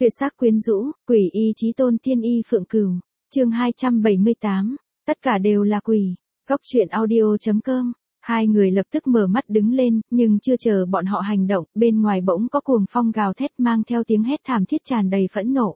Tuyệt sắc quyến rũ, quỷ y chí tôn tiên y Phượng Cửu. Chương 278. Tất cả đều là quỷ. Góc truyện audio.com. Hai người lập tức mở mắt đứng lên, nhưng chưa chờ bọn họ hành động, bên ngoài bỗng có cuồng phong gào thét mang theo tiếng hét thảm thiết tràn đầy phẫn nộ.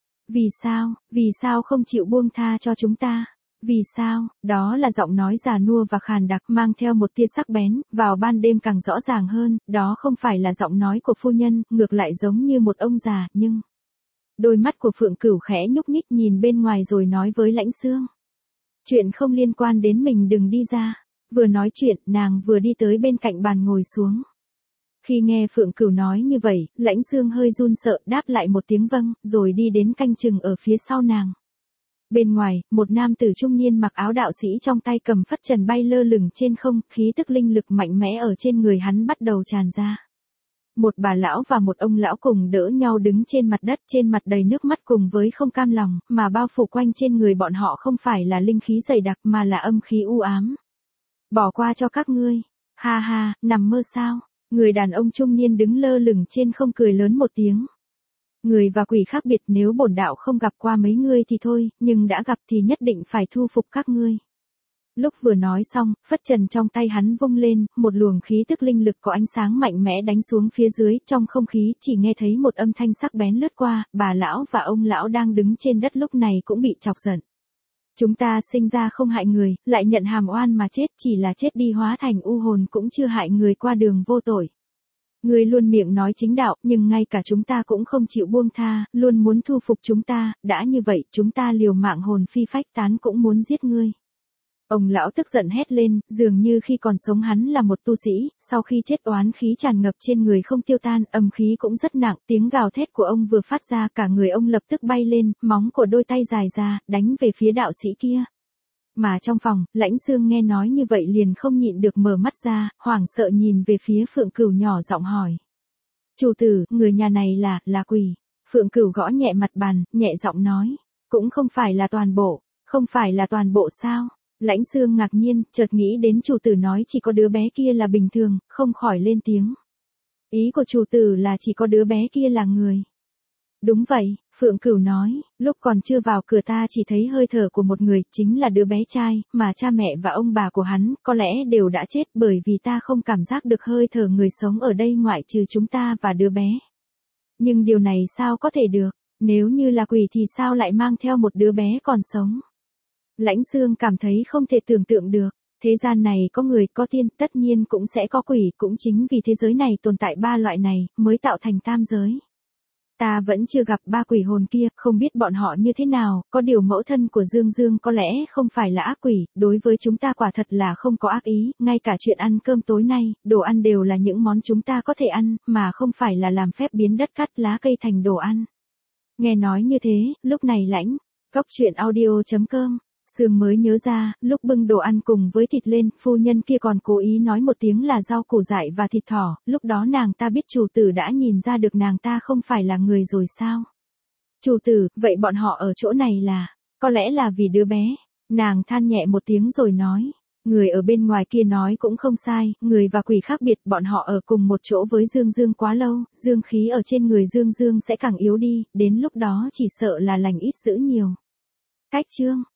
Vì sao không chịu buông tha cho chúng ta? Vì sao? Đó là giọng nói già nua và khàn đặc mang theo một tia sắc bén, vào ban đêm càng rõ ràng hơn, đó không phải là giọng nói của phu nhân, ngược lại giống như một ông già, nhưng... Đôi mắt của Phượng Cửu khẽ nhúc nhích nhìn bên ngoài rồi nói với Lãnh Xương. Chuyện không liên quan đến mình đừng đi ra. Vừa nói chuyện, nàng vừa đi tới bên cạnh bàn ngồi xuống. Khi nghe Phượng Cửu nói như vậy, Lãnh Xương hơi run sợ đáp lại một tiếng vâng, rồi đi đến canh chừng ở phía sau nàng. Bên ngoài, một nam tử trung niên mặc áo đạo sĩ trong tay cầm phất trần bay lơ lửng trên không, khí tức linh lực mạnh mẽ ở trên người hắn bắt đầu tràn ra. Một bà lão và một ông lão cùng đỡ nhau đứng trên mặt đất, trên mặt đầy nước mắt cùng với không cam lòng, mà bao phủ quanh trên người bọn họ không phải là linh khí dày đặc mà là âm khí u ám. Bỏ qua cho các ngươi. Ha ha, nằm mơ sao? Người đàn ông trung niên đứng lơ lửng trên không cười lớn một tiếng. Người và quỷ khác biệt, nếu bổn đạo không gặp qua mấy ngươi thì thôi, nhưng đã gặp thì nhất định phải thu phục các ngươi. Lúc vừa nói xong, phất trần trong tay hắn vung lên, một luồng khí tức linh lực có ánh sáng mạnh mẽ đánh xuống phía dưới, trong không khí chỉ nghe thấy một âm thanh sắc bén lướt qua, bà lão và ông lão đang đứng trên đất lúc này cũng bị chọc giận. Chúng ta sinh ra không hại người, lại nhận hàm oan mà chết, chỉ là chết đi hóa thành u hồn cũng chưa hại người qua đường vô tội. Người luôn miệng nói chính đạo, nhưng ngay cả chúng ta cũng không chịu buông tha, luôn muốn thu phục chúng ta, đã như vậy, chúng ta liều mạng hồn phi phách tán cũng muốn giết ngươi. Ông lão tức giận hét lên, dường như khi còn sống hắn là một tu sĩ, sau khi chết oán khí tràn ngập trên người không tiêu tan, âm khí cũng rất nặng, tiếng gào thét của ông vừa phát ra cả người ông lập tức bay lên, móng của đôi tay dài ra, đánh về phía đạo sĩ kia. Mà trong phòng, Lãnh Xương nghe nói như vậy liền không nhịn được mở mắt ra, hoảng sợ nhìn về phía Phượng Cửu nhỏ giọng hỏi. Chủ tử, người nhà này là quỷ. Phượng Cửu gõ nhẹ mặt bàn, nhẹ giọng nói. Cũng không phải là toàn bộ. Không phải là toàn bộ sao? Lãnh Xương ngạc nhiên, chợt nghĩ đến chủ tử nói chỉ có đứa bé kia là bình thường, không khỏi lên tiếng. Ý của chủ tử là chỉ có đứa bé kia là người. Đúng vậy, Phượng Cửu nói, lúc còn chưa vào cửa ta chỉ thấy hơi thở của một người, chính là đứa bé trai, mà cha mẹ và ông bà của hắn, có lẽ đều đã chết bởi vì ta không cảm giác được hơi thở người sống ở đây ngoại trừ chúng ta và đứa bé. Nhưng điều này sao có thể được, nếu như là quỷ thì sao lại mang theo một đứa bé còn sống? Lãnh Xương cảm thấy không thể tưởng tượng được, thế gian này có người, có tiên, tất nhiên cũng sẽ có quỷ, cũng chính vì thế giới này tồn tại ba loại này, mới tạo thành tam giới. Ta vẫn chưa gặp ba quỷ hồn kia, không biết bọn họ như thế nào, có điều mẫu thân của Dương Dương có lẽ không phải là ác quỷ, đối với chúng ta quả thật là không có ác ý, ngay cả chuyện ăn cơm tối nay, đồ ăn đều là những món chúng ta có thể ăn, mà không phải là làm phép biến đất cắt lá cây thành đồ ăn. Nghe nói như thế, lúc này Lãnh, góc truyện audio.com. Sương mới nhớ ra, lúc bưng đồ ăn cùng với thịt lên, phu nhân kia còn cố ý nói một tiếng là rau củ dại và thịt thỏ, lúc đó nàng ta biết chủ tử đã nhìn ra được nàng ta không phải là người rồi sao? Chủ tử, vậy bọn họ ở chỗ này là, có lẽ là vì đứa bé. Nàng than nhẹ một tiếng rồi nói, người ở bên ngoài kia nói cũng không sai, người và quỷ khác biệt, bọn họ ở cùng một chỗ với Dương Dương quá lâu, dương khí ở trên người Dương Dương sẽ càng yếu đi, đến lúc đó chỉ sợ là lành ít dữ nhiều. Cách chương